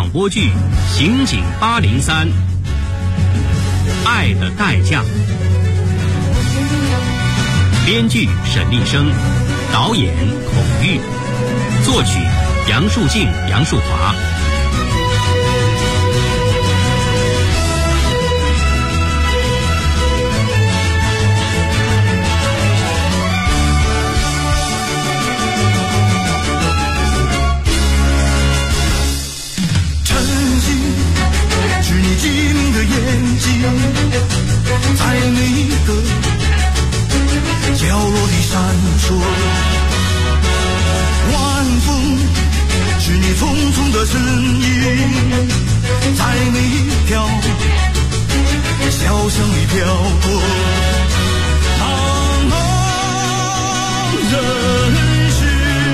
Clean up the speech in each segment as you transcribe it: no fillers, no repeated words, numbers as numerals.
广播剧《刑警803》，爱的代价。编剧沈立生，导演孔玉，作曲杨树静、杨树华。 晶莹的眼睛，在每个角落里闪烁。晚风是你匆匆的身影，在每一条小巷里飘过。茫茫人世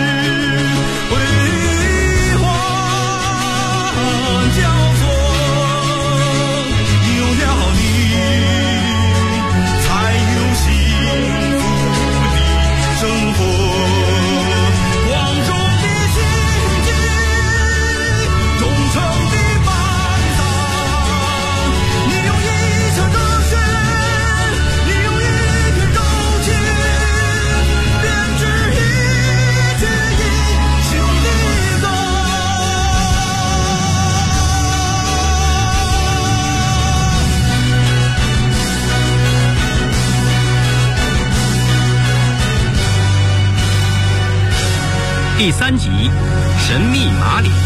辉煌交错。 第3集《神秘马里》。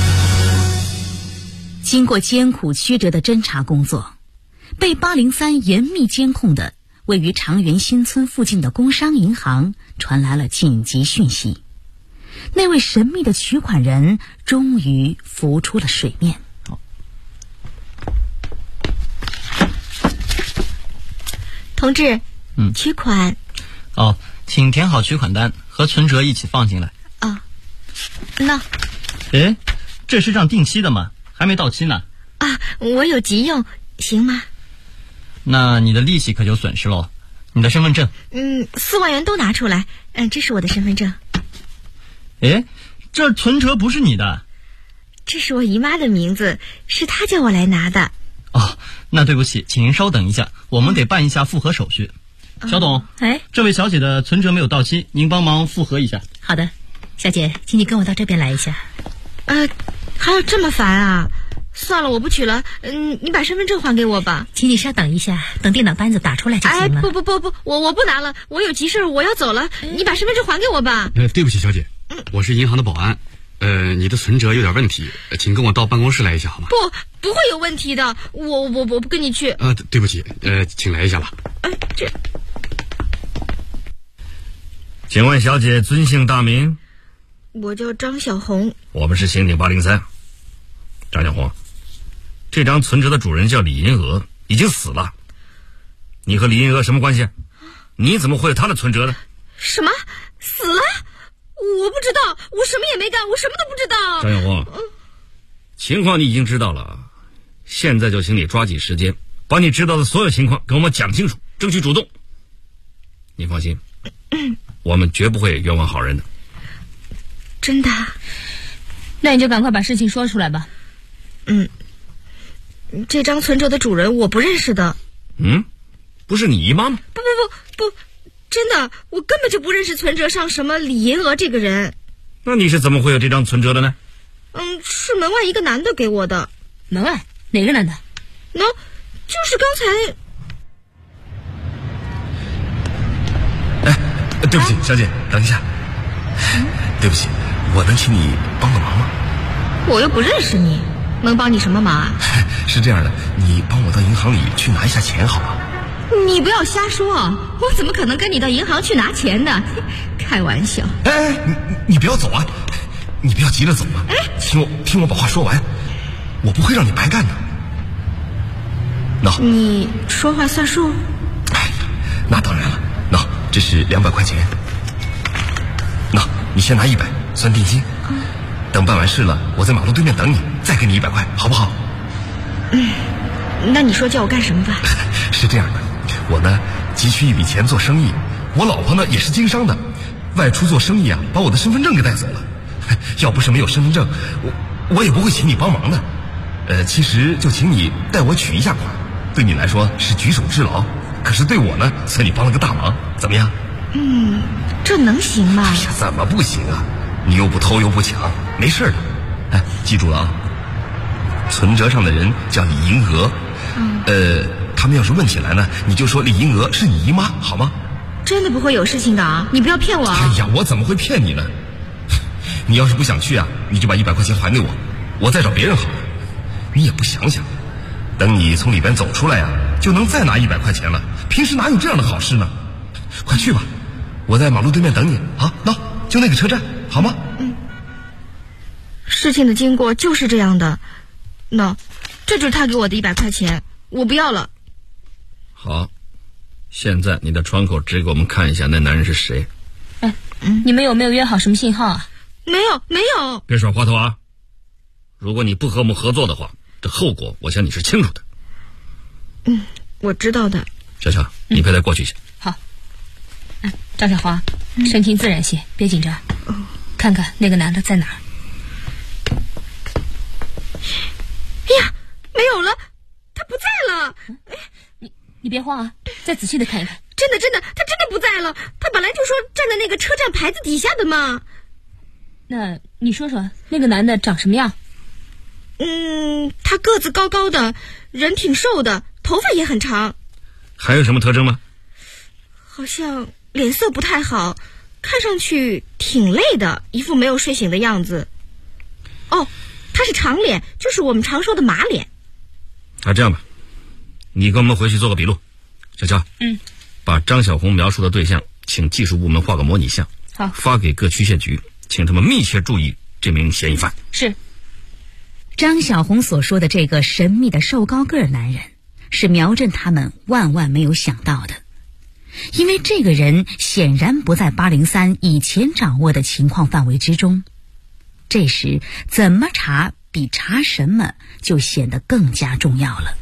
经过艰苦曲折的侦查工作，被803严密监控的位于长源新村附近的工商银行传来了紧急讯息，那位神秘的取款人终于浮出了水面。 同志，取款。 请填好取款单，和存折一起放进来。 那， 这是张定期的吗？还没到期呢。 我有急用，行吗？ 那你的利息可就损失了。你的身份证 ？4万元都拿出来。这是我的身份证。 这存折不是你的。 这是我姨妈的名字，是她叫我来拿的。 那对不起，请您稍等一下，我们得办一下复核手续。小董，这位小姐的存折没有到期，您帮忙复核一下。 好的，小姐，请你跟我到这边来一下。 还要这么烦啊？算了，我不取了。你把身份证还给我吧。 请你稍等一下，等电脑单子打出来就行了。 不，我不拿了，我有急事，我要走了。你把身份证还给我吧。 对不起，小姐，我是银行的保安。你的存折有点问题，请跟我到办公室来一下好吗？ 不会有问题的，我不跟你去。 对不起，请来一下吧。 请问小姐尊姓大名？ 我叫张小红。 我们是刑警803。张小红，这张存折的主人叫李银娥，已经死了。你和李银娥什么关系？你怎么会有她的存折呢？ 什么？死了？我不知道，我什么也没干，我什么都不知道。 张小红，情况你已经知道了，现在就请你抓紧时间，把你知道的所有情况跟我们讲清楚，争取主动。你放心，我们绝不会冤枉好人的。 真的？ 那你就赶快把事情说出来吧。 这张存折的主人我不认识的。 不是你姨妈吗？ 不，真的，我根本就不认识存折上什么李银娥这个人。 那你是怎么会有这张存折的呢？ 是门外一个男的给我的。 门外？哪个男的？ 就是刚才。对不起，小姐，等一下。对不起，我能请你帮个忙吗？ 我又不认识你，能帮你什么忙啊？ 是这样的，你帮我到银行里去拿一下钱好吗？ 你不要瞎说，我怎么可能跟你到银行去拿钱呢？开玩笑。 你不要走啊，你不要急着走啊。听我把话说完，我不会让你白干的。 你说话算数？ 那当然了。这是200块钱。你先拿100算定金，等办完事了，我在马路对面等你，再给你100块，好不好？ 那你说叫我干什么吧？ 是这样的，我呢急需一笔钱做生意，我老婆呢也是经商的，外出做生意啊，把我的身份证给带走了。要不是没有身份证， 我也不会请你帮忙的。其实就请你代我取一下款，对你来说是举手之劳，可是对我呢，算你帮了个大忙，怎么样？ 这能行吗？ 哎呀，怎么不行啊？你又不偷又不抢，没事的。哎，记住了啊，存折上的人叫李银娥。他们要是问起来呢，你就说李银娥是你姨妈，好吗？ 真的不会有事情的啊，你不要骗我啊。 哎呀，我怎么会骗你呢？你要是不想去啊，你就把100块钱还给我，我再找别人好了。你也不想想，等你从里边走出来啊，就能再拿100块钱了。平时哪有这样的好事呢？快去吧，我在马路对面等你啊。就那个车站，好吗？ 事情的经过就是这样的。这就是他给我的100块钱，我不要了。 好，现在你的窗口指给我们看一下那男人是谁。 你们有没有约好什么信号啊？ 没有。 别耍滑头啊！如果你不和我们合作的话，这后果我想你是清楚的。 我知道的。 小乔，你陪他过去一下。 好。张小华，神情自然些，别紧张。看看那个男的在哪儿。 哎呀，没有了，他不在了。 你别慌啊，再仔细的看一看。 真的，他真的不在了。他本来就说站在那个车站牌子底下的嘛。 那你说说，那个男的长什么样？ 他个子高高的，人挺瘦的，头发也很长。 还有什么特征吗？ 好像脸色不太好，看上去挺累的，一副没有睡醒的样子。他是长脸，就是我们常说的马脸。 这样吧，你跟我们回去做个笔录。小乔，把张小红描述的对象请技术部门画个模拟像， 好， 发给各区县局，请他们密切注意这名嫌疑犯。 是。 张小红所说的这个神秘的瘦高个男人，是苗振他们万万没有想到的，因为这个人显然不在803以前掌握的情况范围之中。这时怎么查比查什么就显得更加重要了。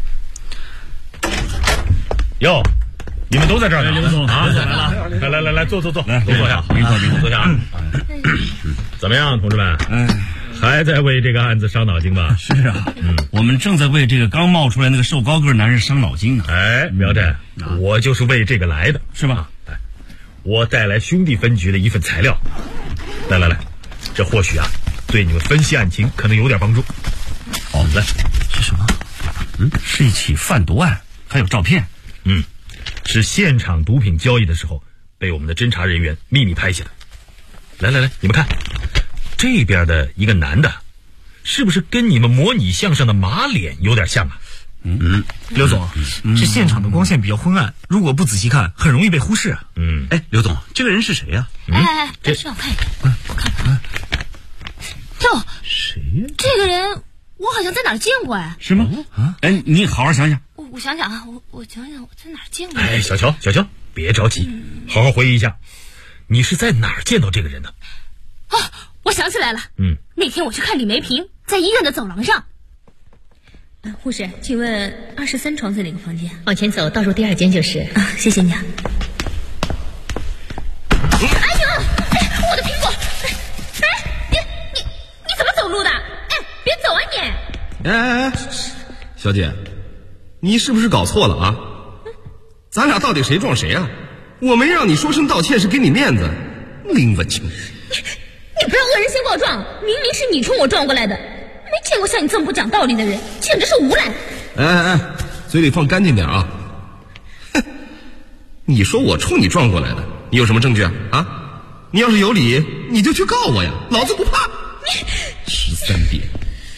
哟，你们都在这儿呢？ 刘总啊，来，坐，都坐下，没错，坐下啊。怎么样，同志们？还在为这个案子伤脑筋吧？ 是啊，我们正在为这个刚冒出来那个瘦高个男人伤脑筋呢。 苗振，我就是为这个来的， 是吧？ 我带来兄弟分局的一份材料，来，这或许啊，对你们分析案情可能有点帮助。 好，来，是什么？是一起贩毒案，还有照片。 是现场毒品交易的时候被我们的侦查人员秘密拍下的。来，你们看，这边的一个男的，是不是跟你们模拟像上的马脸有点像啊？ 刘总，这现场的光线比较昏暗，如果不仔细看，很容易被忽视啊。 刘总，这个人是谁呀？ 让我看一看，我看看。哟， 谁呀？ 这个人我好像在哪儿见过哎。 是吗？你好好想想。 我想想啊，我想想我在哪儿见过。 小乔，别着急，好好回忆一下，你是在哪儿见到这个人的？ 我想起来了。那天我去看李梅萍，在医院的走廊上。护士，请问23床是哪个房间？ 往前走，倒数第2间就是。 谢谢你啊。哎呦，我的苹果！你怎么走路的？别走啊你！ 小姐，你是不是搞错了啊？咱俩到底谁撞谁啊？我没让你说声道歉是给你面子，拎文情。 你不要恶人先告状，明明是你冲我撞过来的，没见过像你这么不讲道理的人，简直是无赖！ 嘴里放干净点啊！你说我冲你撞过来的，你有什么证据啊？你要是有理，你就去告我呀，老子不怕。13遍。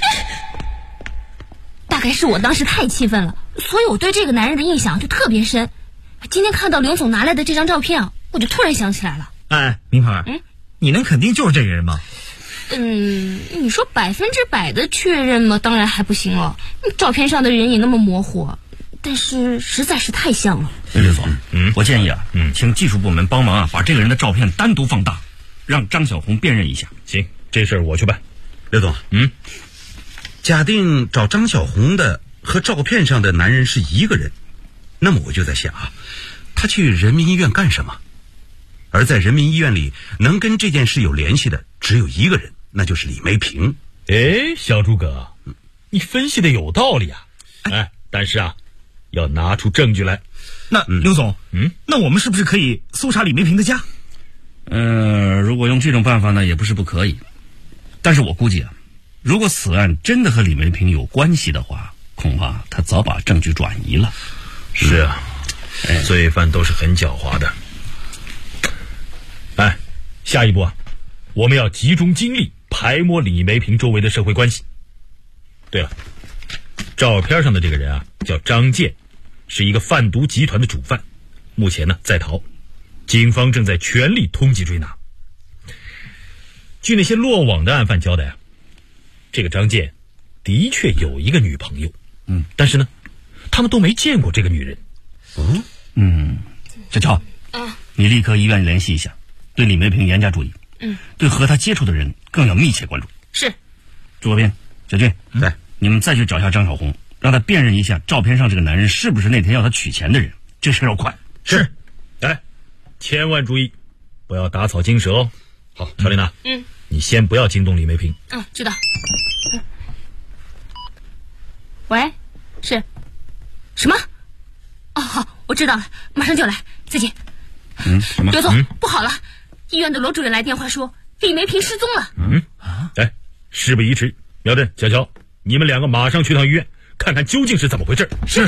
大概是我当时太气愤了，所以我对这个男人的印象就特别深。今天看到刘总拿来的这张照片啊，我就突然想起来了。 明牌，你能肯定就是这个人吗？ 你说100%的确认吗？当然还不行了，照片上的人也那么模糊，但是实在是太像了。 刘总，我建议请技术部门帮忙把这个人的照片单独放大，让张小红辨认一下。 行，这事儿我去办。 刘总，假定找张小红的和照片上的男人是一个人，那么我就在想他去人民医院干什么？而在人民医院里，能跟这件事有联系的只有一个人，那就是李梅萍。 哎，小诸葛，你分析的有道理啊。哎，但是啊，要拿出证据来。 那刘总，那我们是不是可以搜查李梅萍的家？ 如果用这种办法呢，也不是不可以。但是我估计啊，如果此案真的和李梅萍有关系的话，恐怕他早把证据转移了。 是啊，罪犯都是很狡猾的。哎，下一步啊，我们要集中精力排摸李梅萍周围的社会关系。对了，照片上的这个人啊，叫张健，是一个贩毒集团的主犯，目前呢在逃，警方正在全力通缉追拿。据那些落网的案犯交代啊，这个张健的确有一个女朋友，但是呢，他们都没见过这个女人。 小乔，你立刻医院联系一下，对李梅萍严加注意。对和她接触的人更要密切关注。 是。 朱国斌、小军， 对， 你们再去找一下张小红，让他辨认一下照片上这个男人是不是那天要他取钱的人。这事要快。 是。哎，千万注意，不要打草惊蛇哦。好，乔丽娜，你先不要惊动李梅萍。 知道。喂，是什么？哦，好，我知道了，马上就来，再见。 什么？ 刘总，不好了，医院的罗主任来电话说李梅萍失踪了。 哎，事不宜迟，苗振、小乔，你们两个马上去趟医院，看看究竟是怎么回事。 是。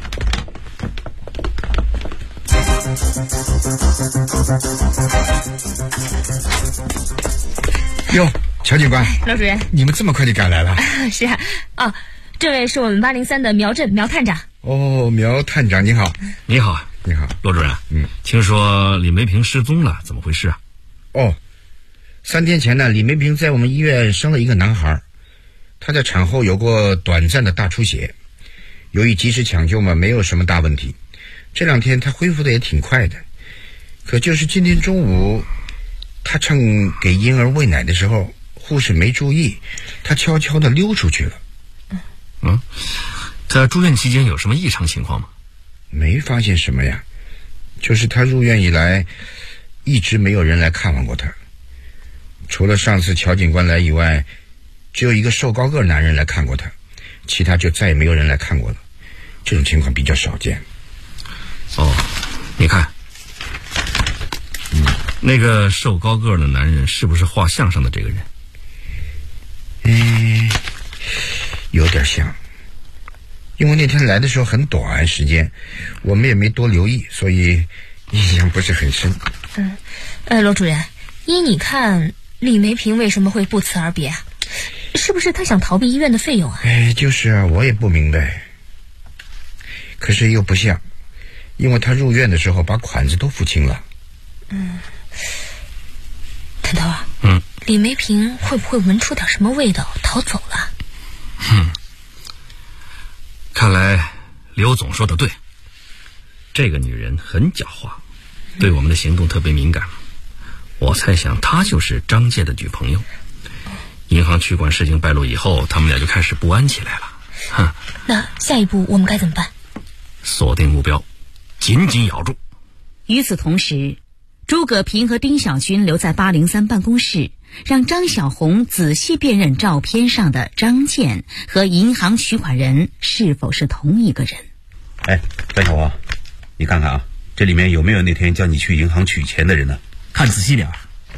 哟，乔警官， 罗主任， 你们这么快就赶来了？ 是啊，这位是我们803的苗振苗探长。 哦，苗探长您好。 你好， 你好， 罗主任。听说李梅萍失踪了，怎么回事啊？ 哦，3天前呢，李梅萍在我们医院生了一个男孩，他在产后有过短暂的大出血，由于及时抢救嘛，没有什么大问题。这2天他恢复的也挺快的，可就是今天中午，他趁给婴儿喂奶的时候，护士没注意，他悄悄地溜出去了。 在住院期间有什么异常情况吗？ 没发现什么呀，就是他入院以来，一直没有人来看望过他。除了上次乔警官来以外，只有一个瘦高个男人来看过他，其他就再也没有人来看过了。这种情况比较少见。 你看，那个瘦高个的男人是不是画像上的这个人？ 有点像，因为那天来的时候很短时间，我们也没多留意，所以印象不是很深。 罗主任，依你看，李梅萍为什么会不辞而别啊？是不是她想逃避医院的费用啊？ 就是啊，我也不明白。可是又不像，因为她入院的时候把款子都付清了。 探头啊，李梅萍会不会闻出点什么味道逃走了？ 看来刘总说的对，这个女人很狡猾，对我们的行动特别敏感。我猜想她就是张健的女朋友。银行取款事情败露以后，他们俩就开始不安起来了。 那下一步我们该怎么办？ 锁定目标，紧紧咬住。 与此同时，朱葛平和丁小军留在803办公室，让张小红仔细辨认照片上的张健和银行取款人是否是同一个人。 张小红，你看看啊，这里面有没有那天叫你去银行取钱的人呢？ 看仔细点。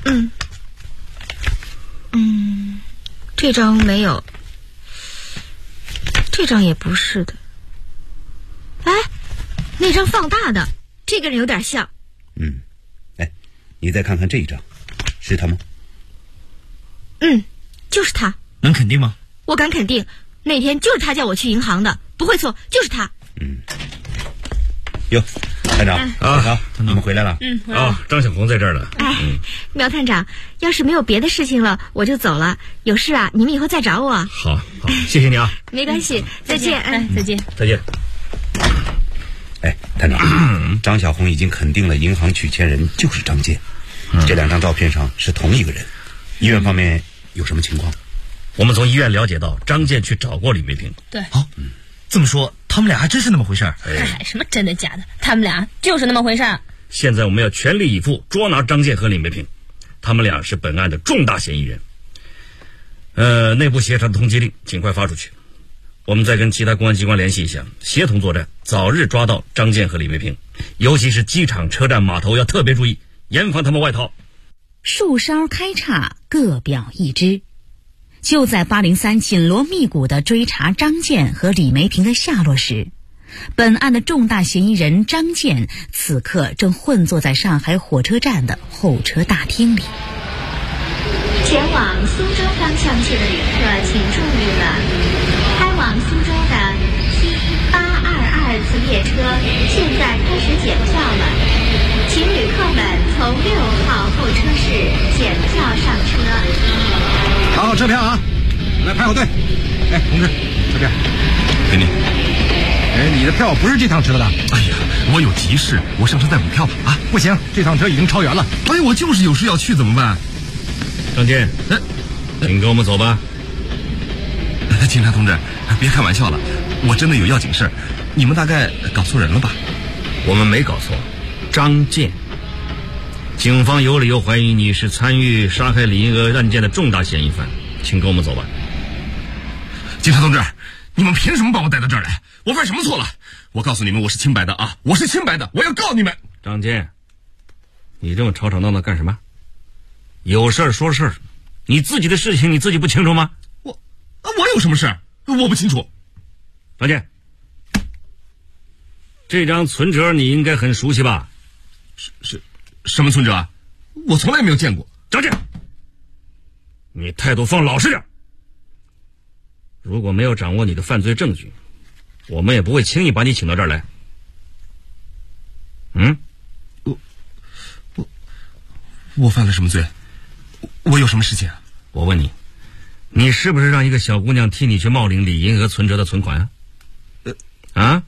这张没有，这张也不是的。那张放大的，这个人有点像。 你再看看这一张，是他吗？ 就是他。 能肯定吗？ 我敢肯定，那天就是他叫我去银行的，不会错，就是他。 哟，探长你们回来了。 张小红在这儿呢。 苗探长，要是没有别的事情了，我就走了。有事啊，你们以后再找我。 好，谢谢你啊。 没关系，再见。 再见。 再见。 探长，张小红已经肯定了银行取钱人就是张健，这2张照片上是同一个人。医院方面有什么情况？ 我们从医院了解到，张健去找过李梅萍。 对。 这么说，他们俩还真是那么回事儿。 什么真的假的？他们俩就是那么回事儿。 现在我们要全力以赴捉拿张健和李梅萍，他们俩是本案的重大嫌疑人。 内部协查的通缉令尽快发出去，我们再跟其他公安机关联系一下，协同作战，早日抓到张健和李梅平。尤其是机场、车站、码头要特别注意，严防他们外逃。 树梢开叉，各表一枝。就在803紧锣密鼓地追查张健和李梅平的下落时，本案的重大嫌疑人张健此刻正混坐在上海火车站的候车大厅里。 前往苏州方向去的旅客请注意了，开往苏州的 T822 次列车现在开始检票了，请旅客们从6号候车室检票上车。 查好车票啊，来排好队。哎，同志，车票给你。哎，你的票不是这趟车的。 哎呀，我有急事，我上车再补票吧。啊， 不行，这趟车已经超员了。 哎呀，我就是有事要去，怎么办？ 张健，请跟我们走吧。 警察同志，别开玩笑了，我真的有要紧事，你们大概搞错人了吧？ 我们没搞错，张健，警方有理由怀疑你是参与杀害李银娥案件的重大嫌疑犯，请跟我们走吧。 警察同志，你们凭什么把我带到这儿来？我犯什么错了？我告诉你们，我是清白的啊，我是清白的，我要告你们。 张健，你这么吵吵闹闹干什么？有事儿说事儿，你自己的事情你自己不清楚吗？ 我有什么事？我不清楚。 张健，这张存折你应该很熟悉吧？ 是什么存折啊？我从来没有见过。 张健，你态度放老实点。如果没有掌握你的犯罪证据，我们也不会轻易把你请到这儿来。 我犯了什么罪？我有什么事情啊？ 我问你，你是不是让一个小姑娘替你去冒领李银娥存折的存款啊？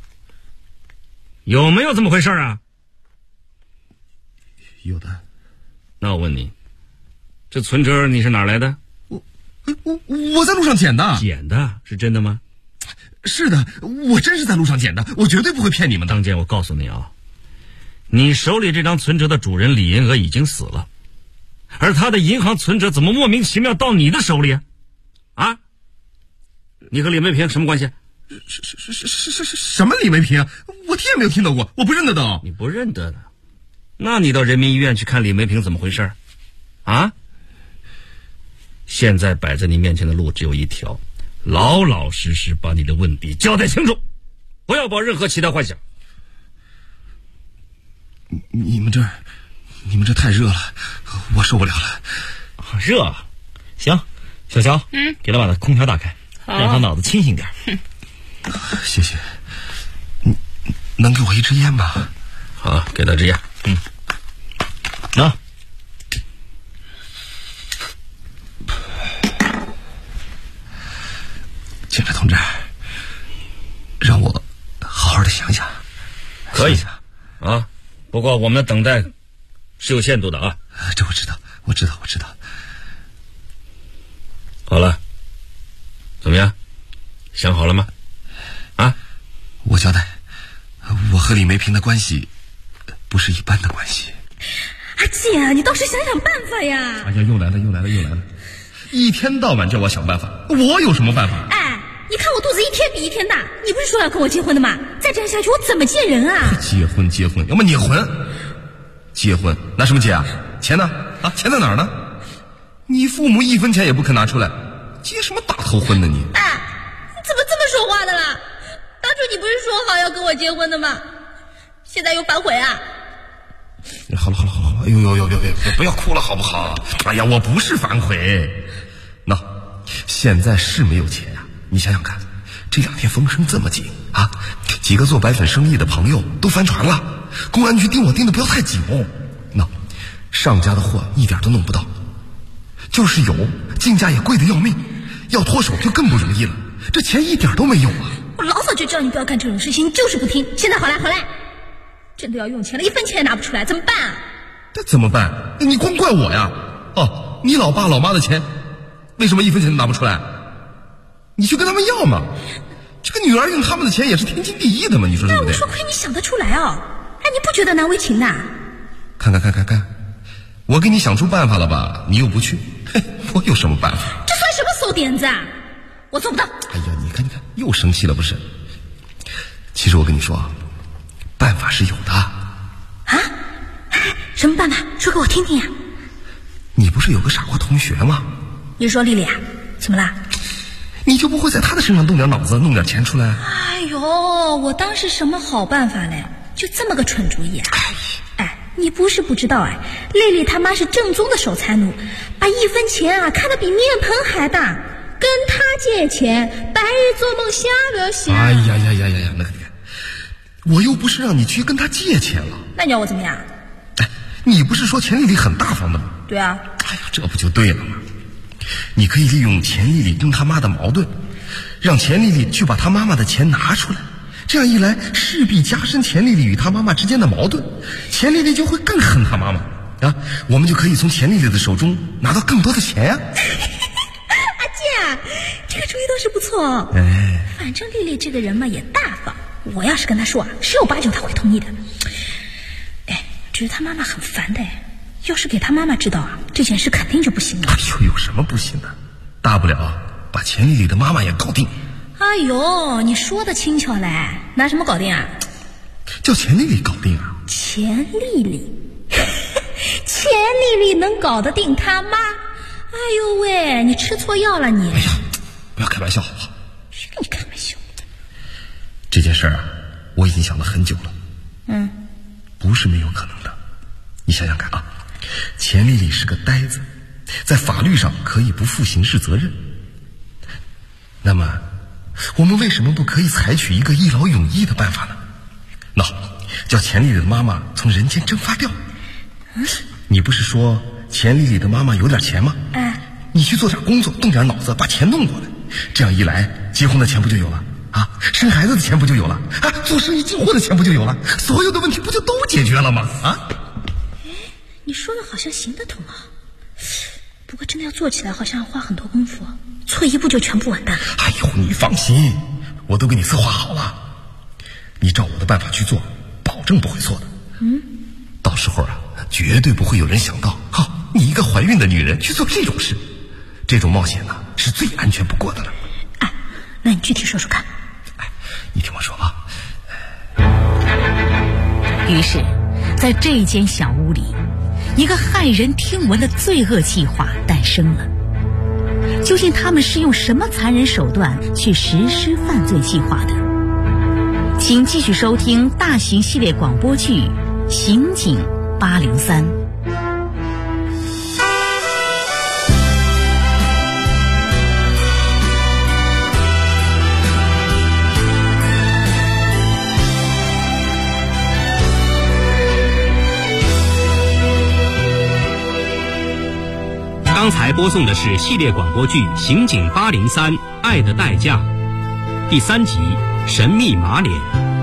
有没有这么回事啊？ 有的。 那我问你，这存折你是哪来的？ 我在路上捡的。 捡的是真的吗？ 是的，我真是在路上捡的，我绝对不会骗你们的。 张健，我告诉你啊，你手里这张存折的主人李银娥已经死了，而他的银行存折怎么莫名其妙到你的手里啊？你和李梅平什么关系？ 什么李梅平？我听也没有听到过，我不认得的。 你不认得的，那你到人民医院去看李梅平怎么回事啊？现在摆在你面前的路只有一条，老老实实把你的问题交代清楚，不要抱任何其他幻想。 你们这太热了，我受不了了。 热？行，小乔，给他把空调打开，让他脑子清醒点。 谢谢。你能给我一支烟吗？ 好，给他支烟。 拿。 警察同志，让我好好的想想。 可以啊，不过我们的等待是有限度的啊。 这我知道。 好了，怎么样？想好了吗？啊？ 我交代，我和李梅平的关系不是一般的关系。 阿健，你倒是想想办法呀！ 哎呀，又来了，一天到晚叫我想办法，我有什么办法？ 哎，你看我肚子一天比一天大，你不是说要跟我结婚的吗？再这样下去我怎么见人啊？ 结婚，要么你混。结婚拿什么结啊？钱呢？啊，钱在哪儿呢？你父母1分钱也不肯拿出来，结什么大头婚呢你？ 哎，你怎么这么说话的啦？当初你不是说好要跟我结婚的吗？现在又反悔啊？ 好了，哎呦，不要哭了好不好？哎呀，我不是反悔。那现在是没有钱呀，你想想看，这2天风声这么紧啊，几个做白粉生意的朋友都翻船了，公安局盯我盯的不要太紧哦。那上家的货一点都弄不到，就是有进价也贵得要命，要脱手就更不容易了，这钱一点都没有啊。 我老早就叫你不要干这种事情，你就是不听。现在好来，真的要用钱了，1分钱也拿不出来，怎么办啊？ 这怎么办？你光怪我呀？哦，你老爸老妈的钱为什么1分钱都拿不出来？你去跟他们要嘛，这个女儿用他们的钱也是天经地义的嘛，你说对不对？ 我说亏你想得出来哦，哎，你不觉得难为情的？看， 我给你想出办法了吧，你又不去，嘿，我有什么办法？ 这算什馊点子啊！我做不到。 哎呀，你看，又生气了不是？其实我跟你说，办法是有的。 啊？什么办法？说给我听听呀。 你不是有个傻瓜同学吗？ 你说丽丽啊？怎么啦？ 你就不会在他的身上动点脑子，弄点钱出来？ 哎呦，我当时什么好办法嘞？就这么个蠢主意啊！哎，你不是不知道哎，丽丽他妈是正宗的守财奴，把1分钱啊看得比面盆还大，跟他借钱，白日做梦瞎了瞎。 哎呀，那个我又不是让你去跟他借钱了。 那你要我怎么样？ 哎，你不是说钱丽丽很大方的吗？ 对啊。 哎呀，这不就对了吗？你可以利用钱丽丽跟他妈的矛盾，让钱丽丽去把他妈妈的钱拿出来，这样一来势必加深钱丽丽与他妈妈之间的矛盾，钱丽丽就会更恨他妈妈啊，我们就可以从钱丽丽的手中拿到更多的钱呀。 阿健，这个主意倒是不错。 哎， 反正丽丽这个人嘛也大方，我要是跟她说啊，十有八九她会同意的。哎，只是她妈妈很烦的哎。要是给他妈妈知道啊，这件事肯定就不行了。 哎呦，有什么不行的？大不了把钱丽丽的妈妈也搞定。 哎呦，你说的轻巧嘞，拿什么搞定啊？ 叫钱丽丽搞定啊？ 钱丽丽，钱丽丽能搞得定他妈？哎呦喂，你吃错药了你！ 哎呀，不要开玩笑好不好？ 谁跟你开玩笑？ 这件事啊，我已经想了很久了。不是没有可能的。你想想看啊。钱丽丽是个呆子，在法律上可以不负刑事责任。那么我们为什么不可以采取一个一劳永逸的办法呢？那叫钱丽丽的妈妈从人间蒸发掉。你不是说钱丽丽的妈妈有点钱吗？你去做点工作，动点脑子，把钱弄过来，这样一来结婚的钱不就有了啊？生孩子的钱不就有了啊？做生意进货的钱不就有了？所有的问题不就都解决了吗？啊？ 你说的好像行得通啊，不过真的要做起来好像要花很多功夫，错一步就全部完蛋了。 哎呦，你放心，我都给你策划好了，你照我的办法去做，保证不会错的。到时候啊，绝对不会有人想到，你一个怀孕的女人去做这种事，这种冒险呢是最安全不过的了。 哎，那你具体说说看。 哎，你听我说啊。 于是，在这间小屋里。一个骇人听闻的罪恶计划诞生了。究竟他们是用什么残忍手段去实施犯罪计划的？请继续收听大型系列广播剧《刑警803》。 刚才播送的是系列广播剧《刑警803爱的代价》第3集《神秘马脸》。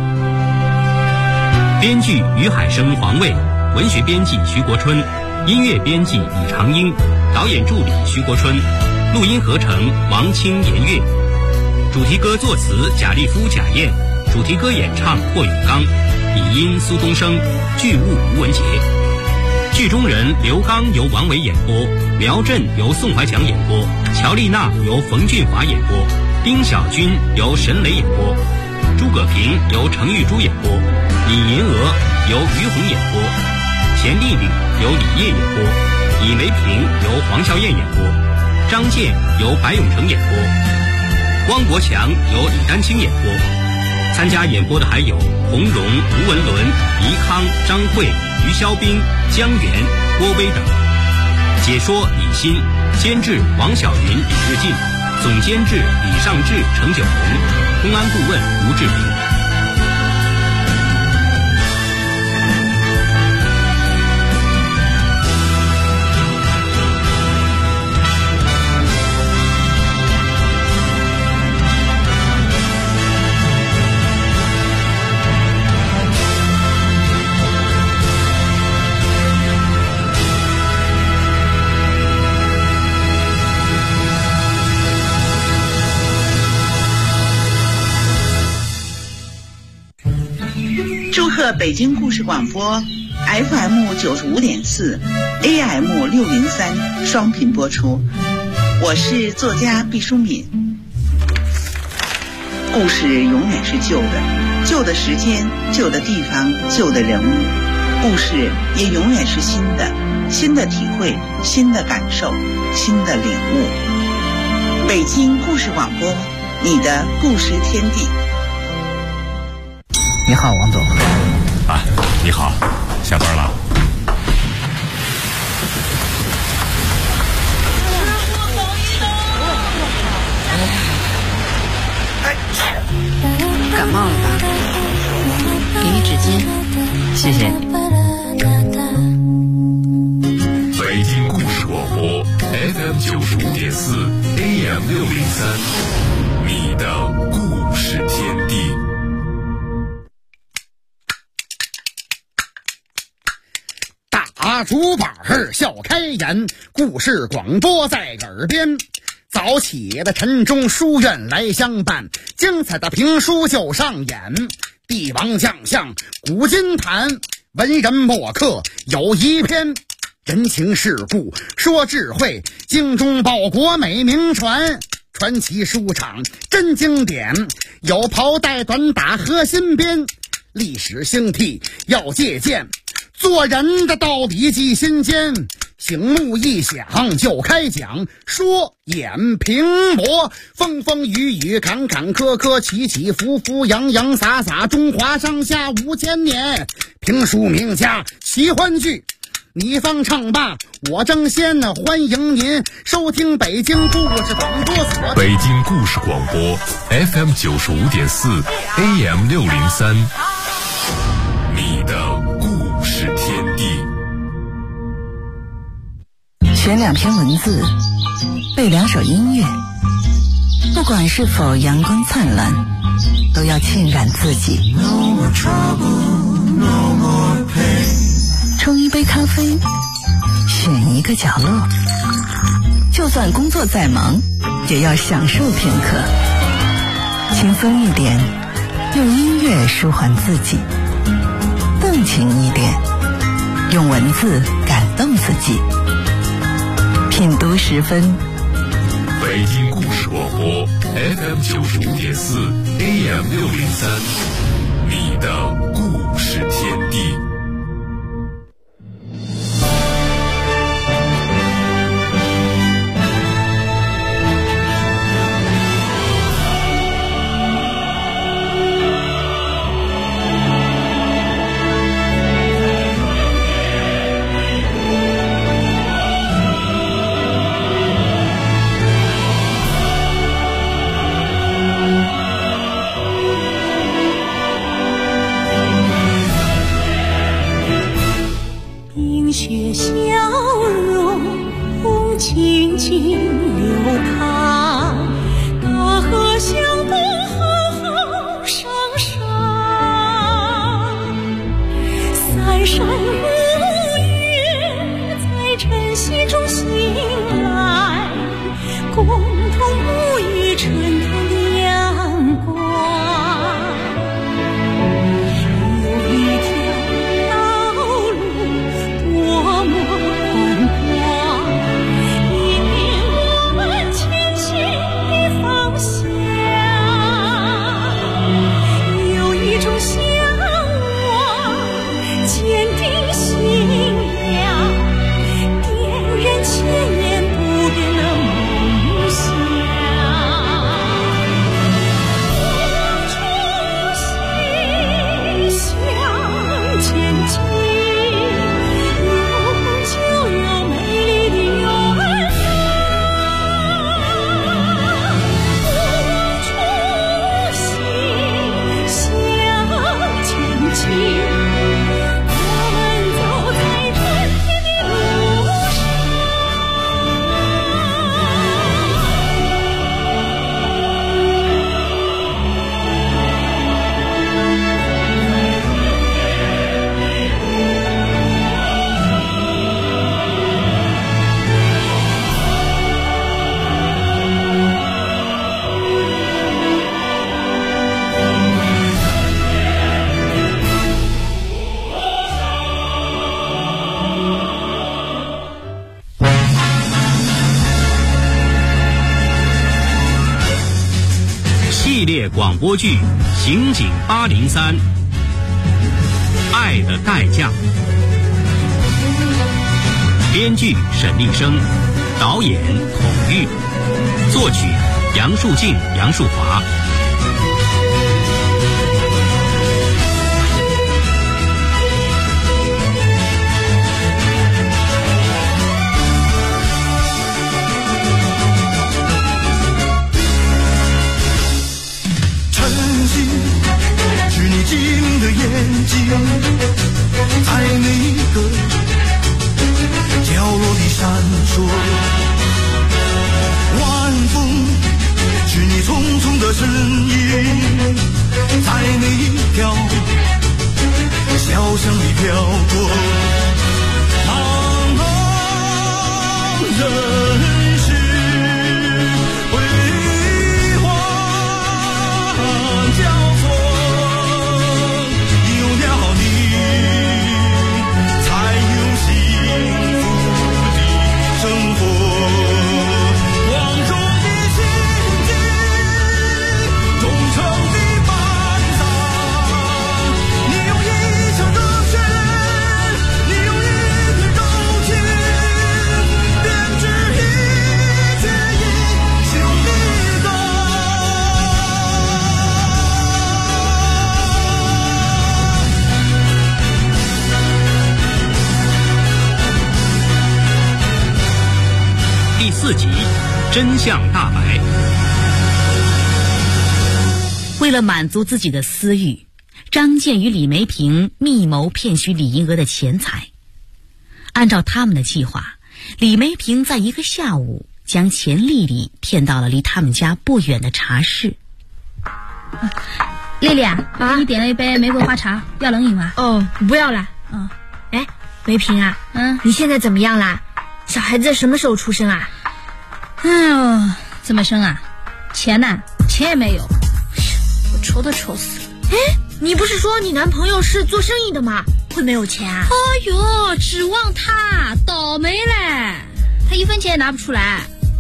编剧于海生、黄卫，文学编辑徐国春，音乐编辑李长英，导演助理徐国春，录音合成王清、严月。主题歌作词贾立夫、贾燕，主题歌演唱霍永刚，拟音苏东升，剧务吴文杰。剧中人刘刚由王维演播，苗振由宋怀强演播，乔丽娜由冯俊华演播，丁小军由沈磊演播，诸葛平由程玉珠演播，李银娥由于红演播，钱丽丽由李烨演播，李梅平由黄笑燕演播，张健由白永成演播，汪国强由李丹青演播。参加演播的还有洪荣、吴文伦、倪康、张慧、于肖斌、江源、郭威等。解说李欣，监制王晓云、李日进，总监制李尚志、程九红，公安顾问吴志明。 祝贺北京故事广播 FM 95.4 AM 603双频播出。 我是作家毕淑敏。故事永远是旧的，旧的时间、旧的地方、旧的人物，故事也永远是新的，新的体会、新的感受、新的领悟。北京故事广播，你的故事天地。 你好，王总。 啊，你好，下班了。 感冒了吧？给你纸巾，谢谢你。 北京故事广播 FM 95.4 AM 603，你的故事天地。 大竹板笑开颜，故事广播在耳边。早起的晨钟书院来相伴，精彩的评书就上演。帝王将相古今谈，文人墨客有一篇。人情世故说智慧，精忠报国美名传。传奇书场真经典，有袍带短打和新编。历史兴替要借鉴，做人的道理记心间。醒目一响就开讲，说演评驳，风风雨雨坎坎坷坷，起起伏伏洋洋洒洒，中华上下5000年。评书名家奇欢聚，你方唱罢我争先，欢迎您收听北京故事广播所。 北京故事广播 FM 95.4 AM 603，你的故事天地。 选2篇文字，背2首音乐，不管是否阳光灿烂，都要浸染自己。冲一杯咖啡，选一个角落，就算工作再忙，也要享受片刻。轻松一点，用音乐舒缓自己；动情一点，用文字感动自己。品读10分， 北京故事广播 FM 95.4 AM 603，你的故事天地。 广播剧《刑警803》，爱的代价。编剧沈立生，导演孔玉，作曲杨树静、杨树华。 是你晶的眼睛，在那个角落里闪烁。晚风是你匆匆的身影，在那条小巷里飘过。茫茫人世辉煌交错，有了你才有幸福的生活。光荣的心境，忠诚的班长，你用一腔热血，你用一片柔情，编织一切英雄的歌。 第4集，真相大白。 为了满足自己的私欲，张健与李梅萍密谋骗取李银娥的钱财。按照他们的计划，李梅萍在一个下午将钱丽丽骗到了离他们家不远的茶室。 丽丽啊，你点了一杯玫瑰花茶，要冷饮吗？ 哦，不要了。哎，梅萍啊，你现在怎么样啦？小孩子什么时候出生啊？ 哎呦，怎么生啊？钱呢？钱也没有，我愁都愁死了。 哎，你不是说你男朋友是做生意的吗？会没有钱啊？ 哎呦，指望他倒霉嘞，他1分钱也拿不出来。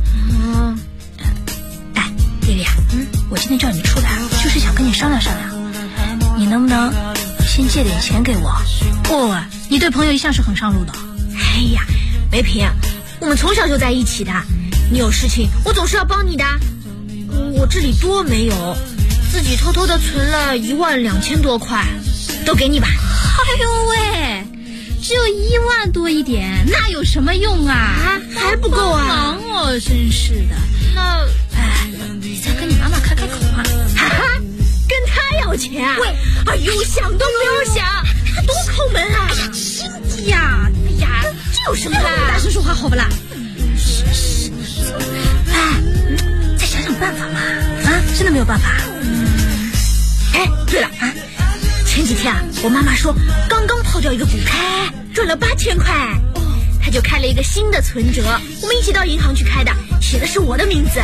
哎，丽丽啊，我今天叫你出来，就是想跟你商量商量，你能不能先借点钱给我？哦，你对朋友一向是很上路的。 哎呀，梅萍，我们从小就在一起的，你有事情我总是要帮你的。我这里多没有，自己偷偷的存了12000多块，都给你吧。 哎呦喂，只有1万多一点，那有什么用啊？ 还不够啊！ 忙哦，真是的。 那， 你再跟你妈妈开口啊！ 哈哈，跟他要钱啊？喂，哎呦，想都不用想，他多抠门啊！ 哎呀，亲弟呀！哎呀， 这有什么啦？ 大声说话好不啦？再想想办法嘛！真的没有办法。 哎，对了啊，前几天啊，我妈妈说刚刚抛掉一个股开，赚了8000块。她就开了一个新的存折，我们一起到银行去开的，写的是我的名字。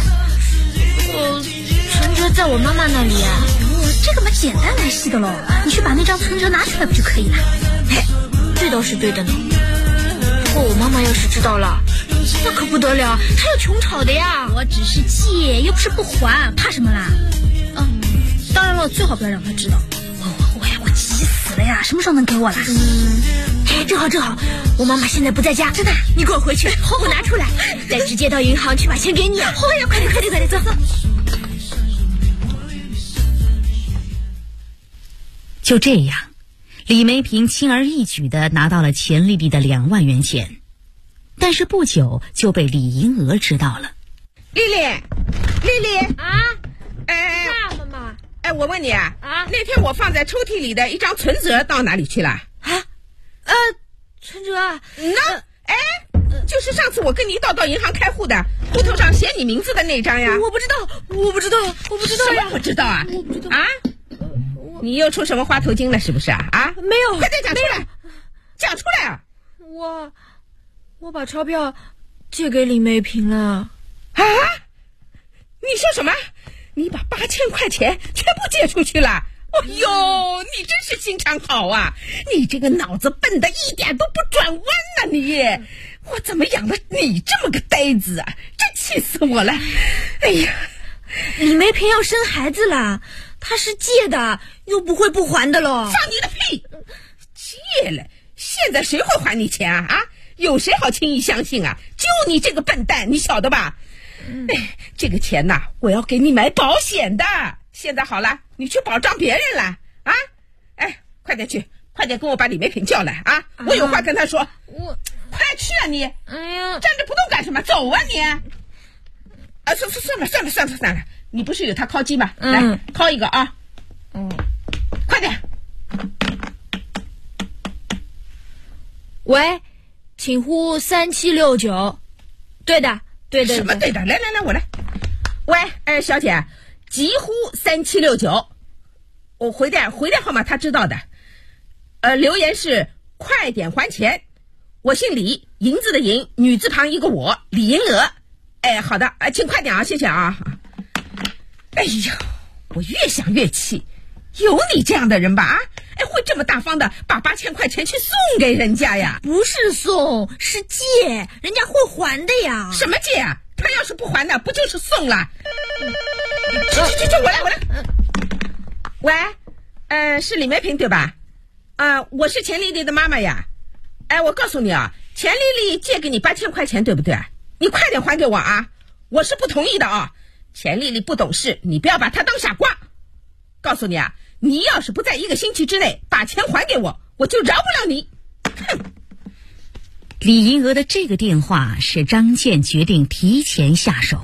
存折在我妈妈那里啊。 这个嘛简单来细的喽，你去把那张存折拿出来不就可以了？ 嘿，这倒是对的呢。不过我妈妈要是知道了，那可不得了，她要穷吵的呀。 我只是借，又不是不还，怕什么啦？当然了，最好不要让她知道。我急死了呀，什么时候能给我啦？ 哎，正好，我妈妈现在不在家，真的，你给我回去，我拿出来，再直接到银行去把钱给你。快点，走。 就这样，李梅萍轻而易举地拿到了钱丽丽的2万元钱，但是不久就被李银娥知道了。 丽丽啊， 妈妈，我问你啊，那天我放在抽屉里的一张存折到哪里去了？ 存折就是上次我跟你一道到银行开户的，户头上写你名字的那张呀。 我不知道呀。 什么不知道啊？你又出什么花头精了是不是啊？ 没有， 快点讲出来啊！ 我把钞票借给李梅萍了。 你说什么？你把8000块钱全部借出去了？哎呦，你真是心肠好啊！你这个脑子笨的一点都不转弯呐！你，我怎么养了你这么个呆子啊？真气死我了！哎呀， 李梅萍要生孩子了， 他是借的，又不会不还的喽。 放你的屁！借了，现在谁会还你钱啊？有谁好轻易相信啊？就你这个笨蛋，你晓得吧？这个钱呐，我要给你买保险的。现在好了，你去保障别人了啊！快点去，快点跟我把李梅萍叫来啊！我有话跟她说。快去啊你！ 哎呀， 站着不动干什么？走啊你！算了，你不是有他敲击吗？来敲一个啊！快点！ 喂，请呼3769。对的。 什么对的？来，我来。喂，小姐，急呼3769。我回电号码他知道的。留言是快点还钱。我姓李，银子的银，女字旁一个我，李银娥。好的，请快点啊，谢谢啊。哎呀，我越想越气，有你这样的人吧啊！会这么大方的把8000块钱去送给人家呀？ 不是送，是借，人家会还的呀。 什么借啊？他要是不还呢，不就是送了？这我来。喂，是李梅萍对吧？我是钱丽丽的妈妈呀。我告诉你啊，钱丽丽借给你8000块钱，对不对？你快点还给我啊！我是不同意的啊！钱丽丽不懂事，你不要把她当傻瓜。告诉你啊，你要是不在1个星期之内把钱还给我，我就饶不了你。哼！ 李银娥的这个电话使张健决定提前下手。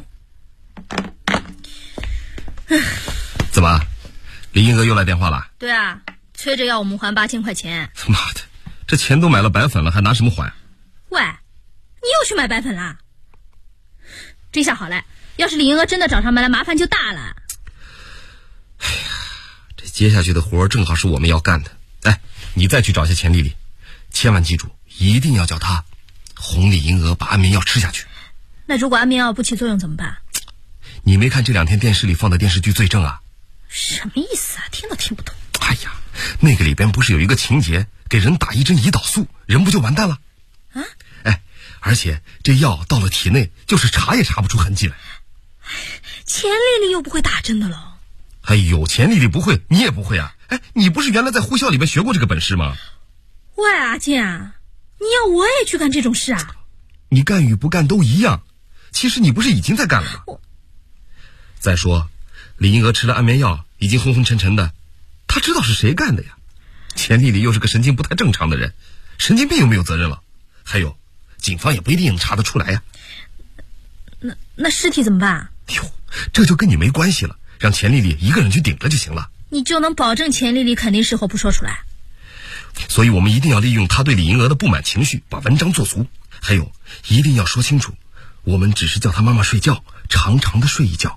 怎么，李银娥又来电话了？ 对啊，催着要我们还8000块钱。 妈的，这钱都买了白粉了，还拿什么还？ 喂，你又去买白粉啦？这下好了，要是李银娥真的找上门来，麻烦就大了。 哎呀，这接下去的活正好是我们要干的。你再去找下钱丽丽，千万记住，一定要叫她哄李银娥把安眠药吃下去。 那如果安眠药不起作用怎么办？ 你没看这2天电视里放的电视剧《罪证》啊？ 什么意思啊？听都听不懂。 哎呀，那个里边不是有一个情节，给人打1针胰岛素，人不就完蛋了？ 啊？ 而且这药到了体内，就是查也查不出痕迹来。 钱丽丽又不会打针的了。喂，阿健啊，你要我也去干这种事啊？ 你干与不干都一样，其实你不是已经在干了吗？再说，李银娥吃了安眠药，已经昏昏沉沉的，她知道是谁干的呀？钱丽丽又是个神经不太正常的人，神经病又没有责任了。还有，警方也不一定能查得出来呀。 那尸体怎么办？ 这就跟你没关系了，让钱丽丽一个人去顶着就行了。 你就能保证钱丽丽肯定事后不说出来？ 所以我们一定要利用她对李银娥的不满情绪，把文章做足。还有，一定要说清楚，我们只是叫她妈妈睡觉，长长的睡一觉。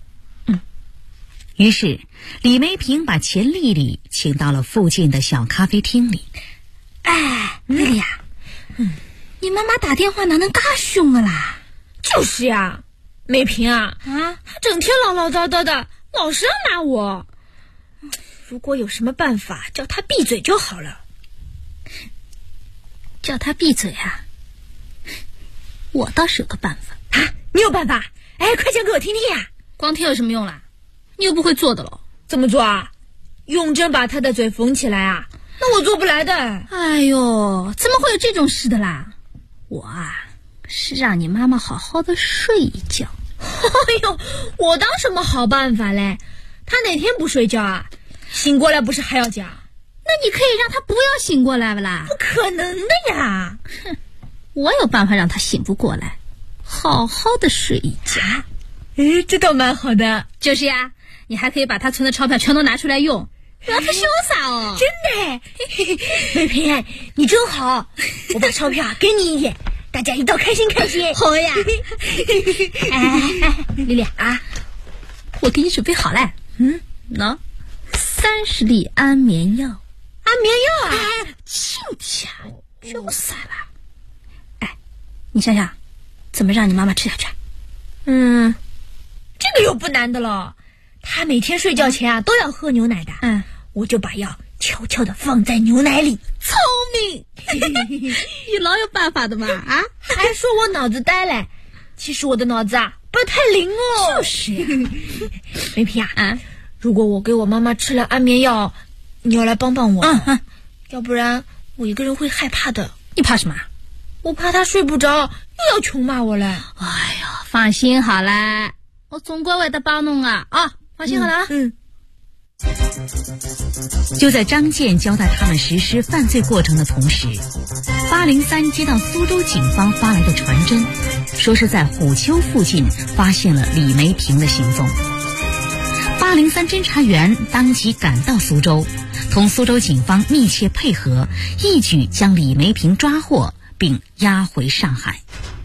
于是李梅萍把钱丽丽请到了附近的小咖啡厅里。 丽丽啊，你妈妈打电话哪能嘎凶了啦？就是呀，梅萍啊，她整天唠唠叨叨的，老是要骂我。如果有什么办法叫她闭嘴就好了。叫她闭嘴啊？我倒是有个办法。你有办法？快讲给我听听呀！光听有什么用啦？你又不会做的了。怎么做啊？用针把她的嘴缝起来啊？那我做不来的。哎呦，怎么会有这种事的啦？我是让你妈妈好好的睡一觉。哎呦，我当什么好办法嘞？她哪天不睡觉啊？醒过来不是还要讲？那你可以让她不要醒过来不啦？不可能的呀！哼，我有办法让她醒不过来，好好的睡一觉。这倒蛮好的。就是呀，你还可以把她存的钞票全都拿出来用。哇，他潇洒哦！真的，梅萍，你真好。我把钞票给你一点，大家一道开心开心。好呀！丽丽啊，我给你准备好了。喏，30粒安眠药。安眠药啊？亲家，就散了。你想想，怎么让你妈妈吃下去？这个又不难的了。她每天睡觉前都要喝牛奶的。我就把药悄悄地放在牛奶里。聪明！你老有办法的嘛啊！还说我脑子呆嘞，其实我的脑子不是太灵哦。就是呀，梅萍啊， 如果我给我妈妈吃了安眠药，你要来帮帮我。要不然我一个人会害怕的。 你怕什么？ 我怕她睡不着，又要穷骂我嘞。 哎呀，放心好了，我总归会得帮侬啊！放心好了啊。 就在张健交代他们实施犯罪过程的同时，803接到苏州警方发来的传真，说是在虎丘附近发现了李梅平的行踪。803侦查员当即赶到苏州，同苏州警方密切配合，一举将李梅平抓获并押回上海。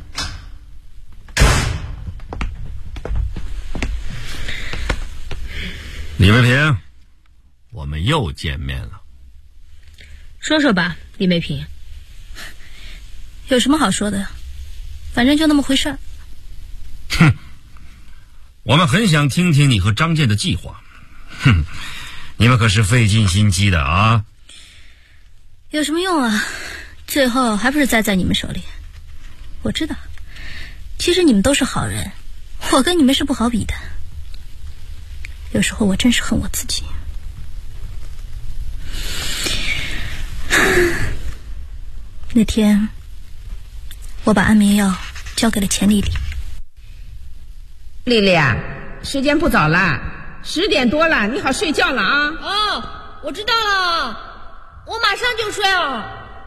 李梅平，我们又见面了。 说说吧，李梅平。有什么好说的？反正就那么回事儿。 哼，我们很想听听你和张健的计划。哼，你们可是费尽心机的啊。 有什么用啊？最后还不是栽在你们手里。我知道，其实你们都是好人，我跟你们是不好比的。有时候我真是恨我自己。那天我把安眠药交给了钱丽丽。 丽丽啊，时间不早了，10点多了，你好睡觉了啊。 我知道了，我马上就睡哦。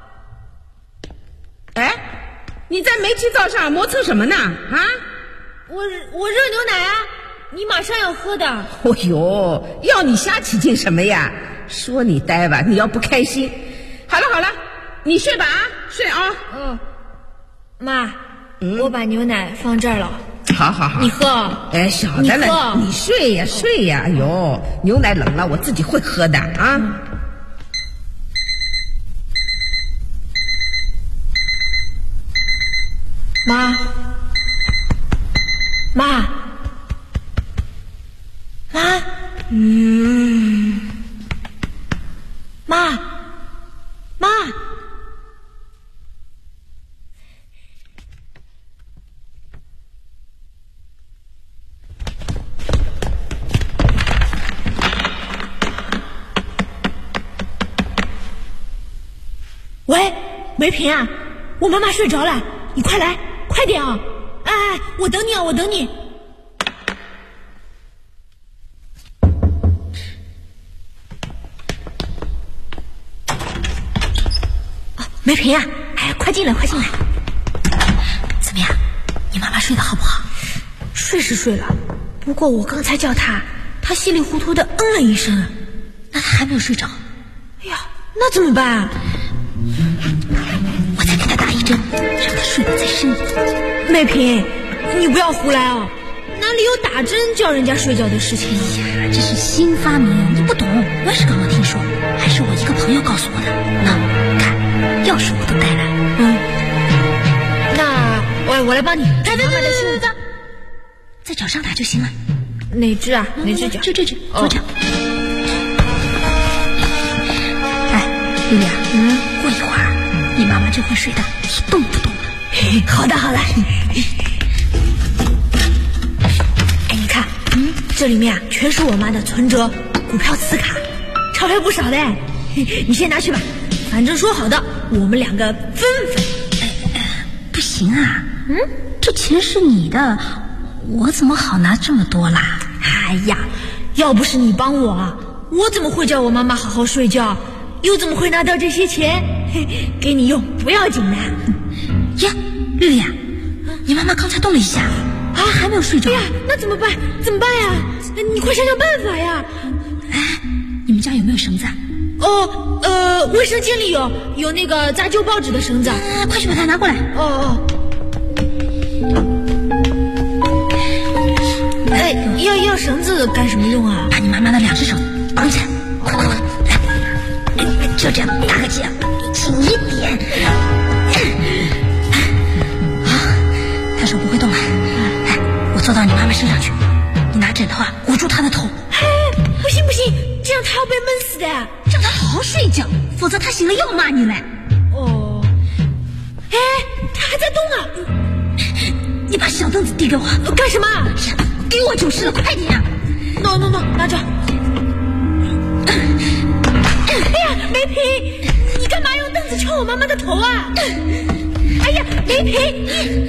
哎，你在煤气灶上磨蹭什么呢？ 我热牛奶啊，你马上要喝的。 哦呦，要你瞎起劲什么呀？说你呆吧，你要不开心。好了，你睡吧啊，睡啊。 妈，我把牛奶放这儿了。 好， 你喝。 哎，晓得了，你睡呀。哎呦，牛奶冷了，我自己会喝的啊。 妈，妈，喂，梅平啊，我妈妈睡着了，你快来，快点啊！哎，我等你啊，我等你。梅平啊，哎，快进来，快进来。怎么样？你妈妈睡得好不好？睡是睡了，不过我刚才叫她，她稀里糊涂的嗯了一声。那她还没有睡着？哎呀，那怎么办啊？我再给她打一针，让她睡得再深一点。梅平，你不要胡来哦，哪里有打针叫人家睡觉的事情呀？这是新发明，你不懂，我也是刚刚听说，还是我一个朋友告诉我的。看，钥匙我都带来。那我来帮你。对，在脚上打就行了。哪只啊？哪只脚？这左脚。哎，丽丽啊，过一会儿你妈妈就会睡得一动不动了。好的。哎，你看，这里面啊全是我妈的存折、股票磁卡，钞票不少的。你先拿去吧，反正说好的，我们2个分。不行啊，这钱是你的，我怎么好拿这么多啦？哎呀，要不是你帮我啊，我怎么会叫我妈妈好好睡觉？又怎么会拿到这些钱？给你用不要紧的。呀，丽丽啊，你妈妈刚才动了一下啊，还没有睡着。哎呀，那怎么办呀？你快想想办法呀！哎，你们家有没有绳子啊？卫生间里有那个扎旧报纸的绳子。快去把它拿过来。要绳子干什么用啊？把你妈妈的2只手绑起来，快，来，就这样打个结，紧一点。好，她手不会动了。来，我坐到你妈妈身上去，你拿枕头捂住她的头。不行，这样她要被闷死的。让她好好睡觉，否则她醒了又骂你嘞。哎，她还在动啊！你把小凳子递给我。干什么？给我就是了，快点啊！No， 拿着。 呀，梅萍，你干嘛用凳子敲我妈妈的头啊？哎呀，梅萍，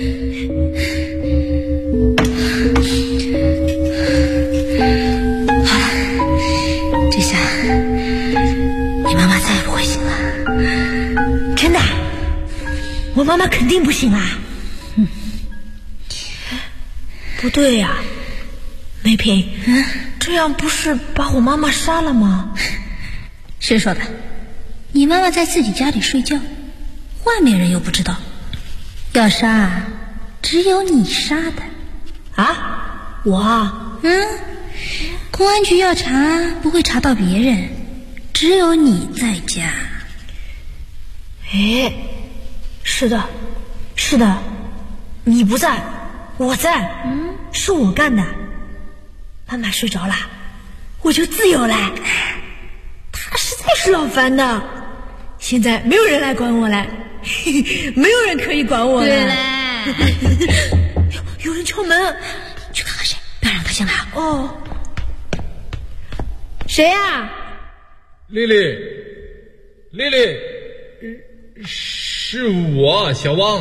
好了，这下你妈妈再也不会醒了。 真的？我妈妈肯定不醒啦。不对呀，梅萍，这样不是把我妈妈杀了吗？ 谁说的？你妈妈在自己家里睡觉，外面人又不知道。要杀，只有你杀的。 啊？我？ 公安局要查，不会查到别人，只有你在家。 哎，是的，是的，你不在，我在，是我干的。妈妈睡着了，我就自由了。他实在是老烦的，现在没有人来管我了，没有人可以管我了。 对嘞， 有人敲门， 去看看谁，不要让他进来。 哦，谁呀？ 丽丽，是我，小汪。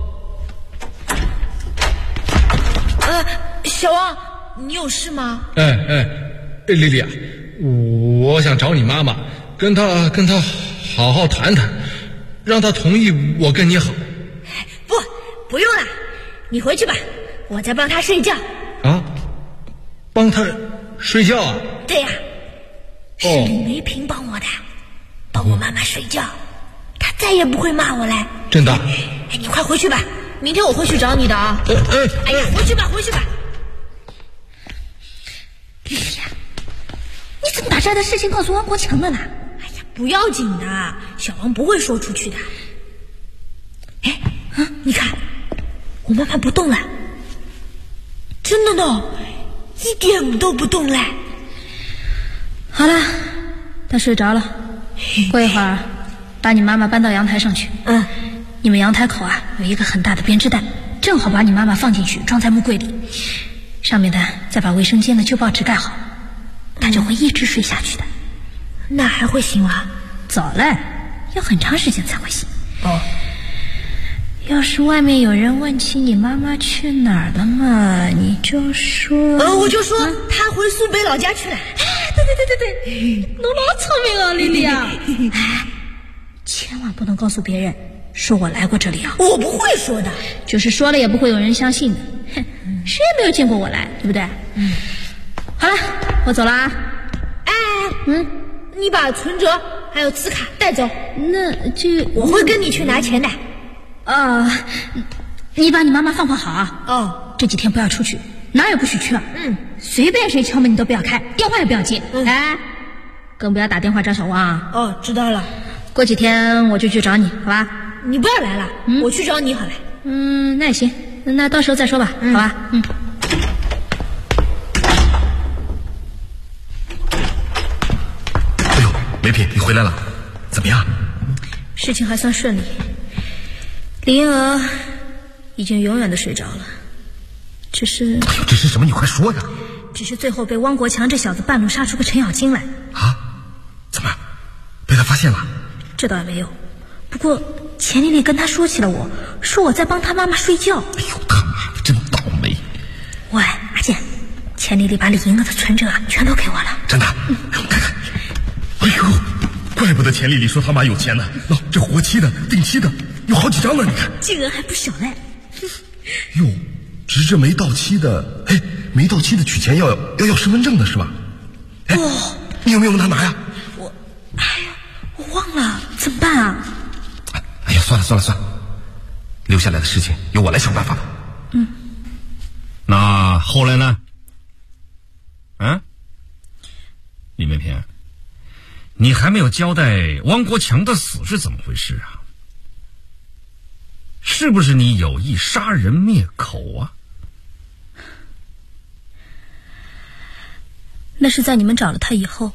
小汪，你有事吗？ 丽丽啊，我想找你妈妈，跟她好好谈谈，让她同意我跟你好。 不用了，你回去吧，我在帮她睡觉。 啊？帮她睡觉啊？ 对呀，是李梅萍帮我的，帮我妈妈睡觉，她再也不会骂我了。 真的？ 你快回去吧，明天我会去找你的啊。哎呀，回去吧。 丽丽呀，你怎么把这样的事情告诉王国强了呢？ 哎呀，不要紧的，小王不会说出去的。你看，我妈妈不动了，真的呢，一点都不动了。 好了，她睡着了，过一会儿把你妈妈搬到阳台上去。你们阳台口啊有一个很大的编织袋，正好把你妈妈放进去，装在木柜里，上面的再把卫生间的旧报纸盖好，她就会一直睡下去的。 那还会醒吗？ 早嘞，要很长时间才会醒。要是外面有人问起你妈妈去哪儿了嘛，你就说我就说她回苏北老家去了。 对，你老聪明哦，丽丽啊！千万不能告诉别人说我来过这里啊！ 我不会说的， 就是说了也不会有人相信的。谁也没有见过我来，对不对？好了，我走了啊。 你把存折还有磁卡带走。 那这我会跟你去拿钱的。 你把你妈妈放好啊。这几天不要出去，哪儿也不许去啊。随便谁敲门你都不要开，电话也不要接。更不要打电话找小汪啊。 知道了。 过几天我就去找你，好吧？ 你不要来了，我去找你好了。 那也行，那到时候再说吧，好吧？ 哎呦，梅萍，你回来了，怎么样？ 事情还算顺利，李英娥已经永远的睡着了，只是什么？你快说呀！ 只是最后被汪国强这小子半路杀出个程咬金来。 怎么被他发现了？ 这倒也没有，不过钱丽丽跟他说起了我，说我在帮他妈妈睡觉。 哎呦，他妈的，真倒霉！ 喂，阿健，钱丽丽把李英娥的存折全都给我了。 真的？让我看看。哎呦，怪不得钱丽丽说他妈有钱呢。这活期的、定期的有好几张呢，你看。 金额还不小嘞。 哟，值着没到期的，没到期的取钱要身份证的是吧？你有没有问他拿呀？ 我忘了，怎么办啊？ 哎呀，算了，留下来的事情由我来想办法吧。 那后来呢？李梅萍，你还没有交代汪国强的死是怎么回事啊？是不是你有意杀人灭口啊？ 那是在你们找了他以后。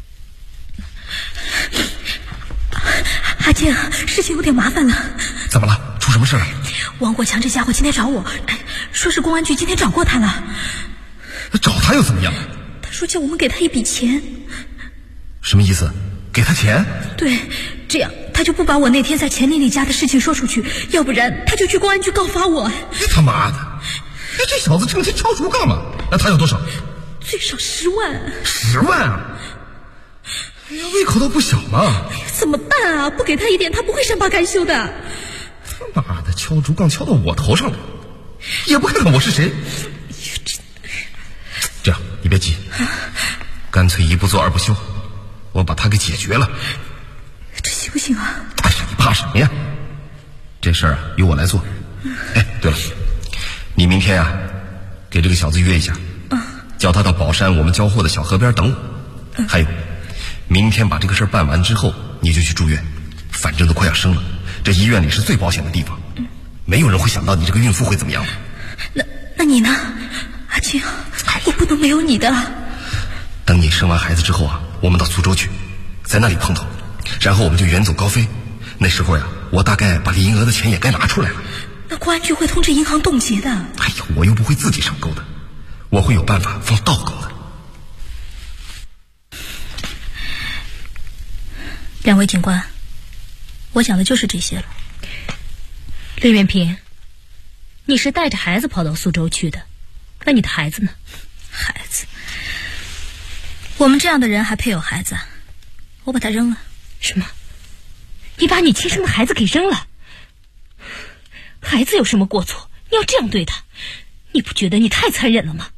阿健，事情有点麻烦了。 怎么了？出什么事了？ 王国强这家伙今天找我，说是公安局今天找过他了。 找他又怎么样？ 他说叫我们给他一笔钱。 什么意思？给他钱？ 对，这样他就不把我那天在钱丽丽家的事情说出去，要不然他就去公安局告发我。 他妈的！这小子成天敲竹杠嘛？那他要多少？ 最少10万。 10万啊！哎呀，胃口都不小嘛！ 怎么办啊？不给他一点，他不会善罢甘休的。 他妈的，敲竹杠敲到我头上了，也不看看我是谁。这样，你别急，干脆一不做二不休，我把他给解决了。 这行不行啊？ 哎呀，你怕什么呀？这事儿啊，由我来做。哎，对了，你明天啊，给这个小子约一下，叫他到宝山我们交货的小河边等我。还有，明天把这个事儿办完之后，你就去住院，反正都快要生了，这医院里是最保险的地方，没有人会想到你这个孕妇会怎么样的。 那你呢，阿青？我不能没有你的。 等你生完孩子之后啊，我们到苏州去，在那里碰头，然后我们就远走高飞。那时候呀，我大概把李银娥的钱也该拿出来了。 那公安局会通知银行冻结的。 哎呦，我又不会自己上钩的，我会有办法放倒钩的。 两位警官，我讲的就是这些了。 刘元平，你是带着孩子跑到苏州去的，那你的孩子呢？ 孩子？我们这样的人还配有孩子啊？我把他扔了。 什么？你把你亲生的孩子给扔了？孩子有什么过错？你要这样对他，你不觉得你太残忍了吗？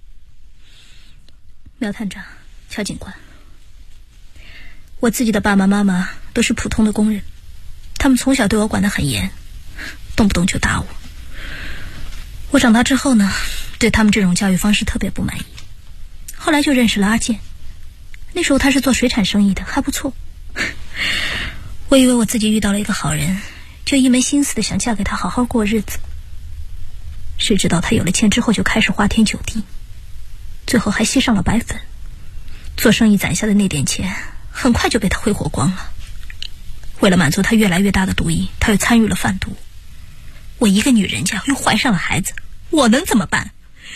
苗探长，乔警官，我自己的爸爸妈妈都是普通的工人，他们从小对我管得很严，动不动就打我。我长大之后呢，对他们这种教育方式特别不满意，后来就认识了阿健。那时候他是做水产生意的，还不错。我以为我自己遇到了一个好人，就一门心思的想嫁给他好好过日子。谁知道他有了钱之后就开始花天酒地，最后还吸上了白粉。做生意攒下的那点钱很快就被他挥霍光了。为了满足他越来越大的毒瘾，他又参与了贩毒。我一个女人家又怀上了孩子，我能怎么办？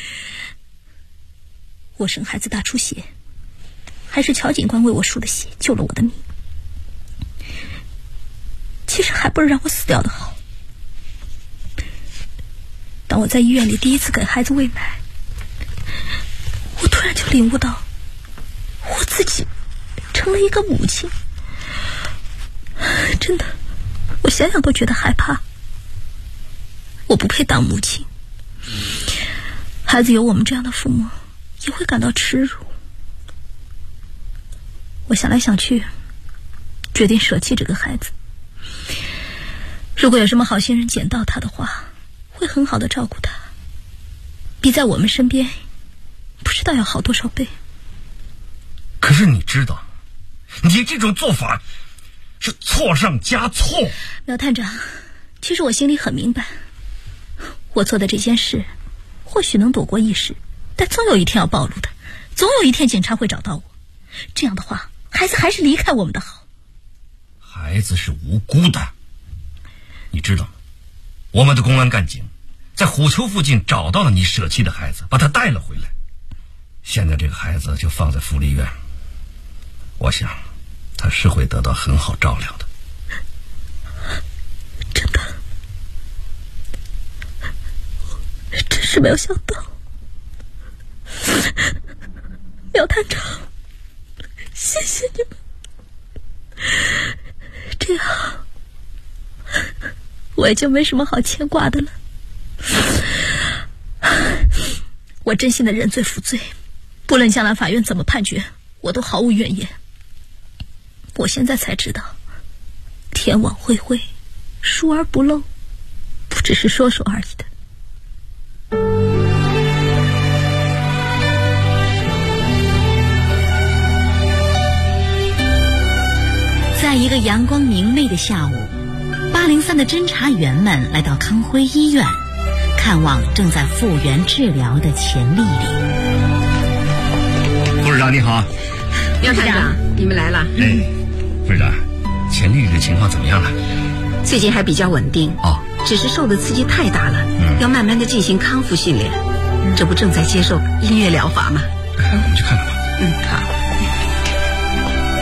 我生孩子大出血，还是乔警官为我输的血救了我的命。其实还不如让我死掉的好。当我在医院里第一次给孩子喂奶，我突然就领悟到，我自己成了一个母亲。真的，我想想都觉得害怕。我不配当母亲，孩子有我们这样的父母也会感到耻辱。我想来想去，决定舍弃这个孩子。如果有什么好心人捡到他的话，会很好的照顾他，比在我们身边不知道要好多少倍。 可是你知道，你这种做法是错上加错。 苗探长，其实我心里很明白，我做的这件事或许能躲过一时，但总有一天要暴露的，总有一天警察会找到我。这样的话，孩子还是离开我们的好。 孩子是无辜的，你知道吗？我们的公安干警在虎丘附近找到了你舍弃的孩子，把他带了回来。现在这个孩子就放在福利院，我想他是会得到很好照料的。 真的，真是没有想到。苗探长，谢谢你们。这样我也就没什么好牵挂的了。我真心的认罪负罪，不论将来法院怎么判决，我都毫无怨言。我现在才知道，天网恢恢，疏而不漏，不只是说说而已的。 在一个阳光明媚的下午，803的侦查员们来到康辉医院，看望正在复原治疗的钱丽丽。 副市长你好。 苗探长，你们来了。 副市长，钱丽丽的情况怎么样了？ 最近还比较稳定只是受的刺激太大了，要慢慢的进行康复训练。这不正在接受音乐疗法吗？ 我们去看看吧。 好。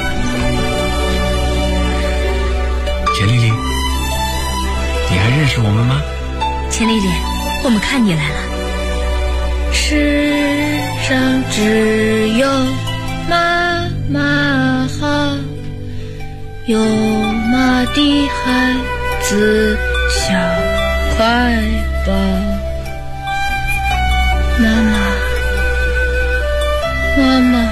认识我们吗？ 钱丽丽，我们看你来了。世上只有妈妈好，有妈的孩子小快抱。妈妈，妈妈。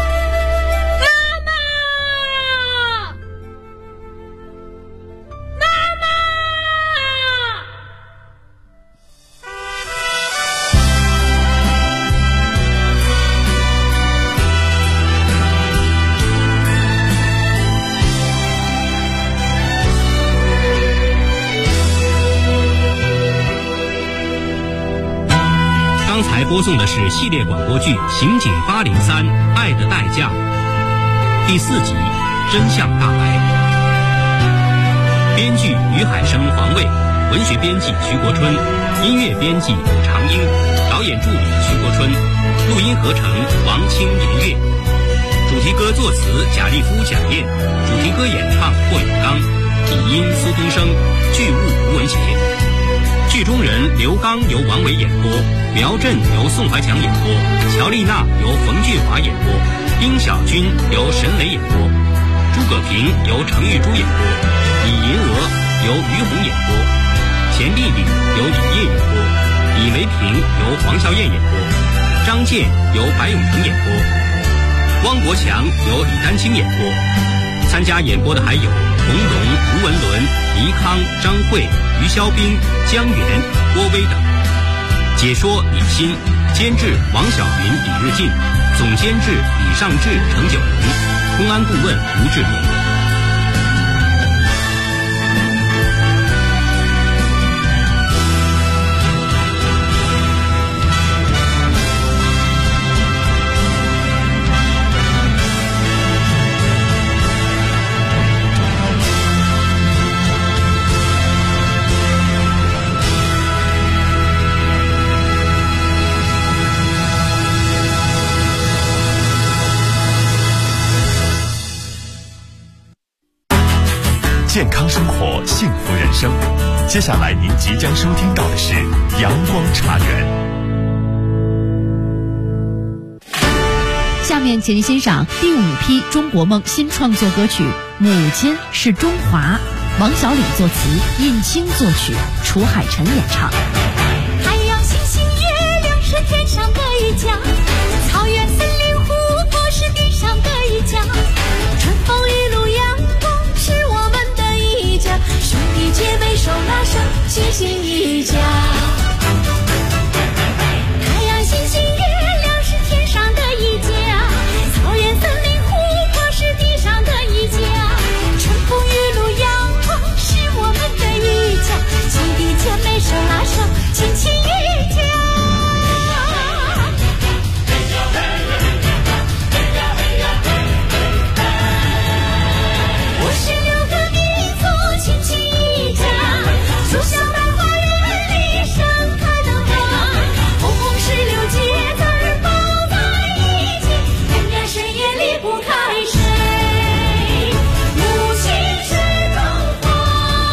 刚才播送的是系列广播剧《刑警803爱的代价》第4集《真相大白》，编剧于海生、黄卫，文学编辑徐国春，音乐编辑武长英，导演助理徐国春，录音合成王清、严月，主题歌作词贾立夫、蒋燕，主题歌演唱霍永刚，底音苏东升，剧务吴文协。剧中人刘刚由王伟演播，苗振由宋怀强演播，乔丽娜由冯俊华演播，丁小军由沈磊演播，诸葛平由程玉珠演播，李银娥由于红演播，钱丽丽由李烨演播，李梅平由黄笑燕演播，张健由白永成演播，汪国强由李丹青演播。参加演播的还有洪荣、吴文伦、倪康、张慧、于肖斌、江源、郭威等。解说李欣，监制王晓云、李日进，总监制李尚志、程九龄，公安顾问吴志明。 健康生活，幸福人生。接下来您即将收听到的是阳光茶园。 下面请您欣赏第5批中国梦新创作歌曲《母亲是中华》，王小礼作词，尹清作曲，楚海晨演唱。 太阳、星星、月亮是天上的一家，草原、森林、湖泊是地上的一家。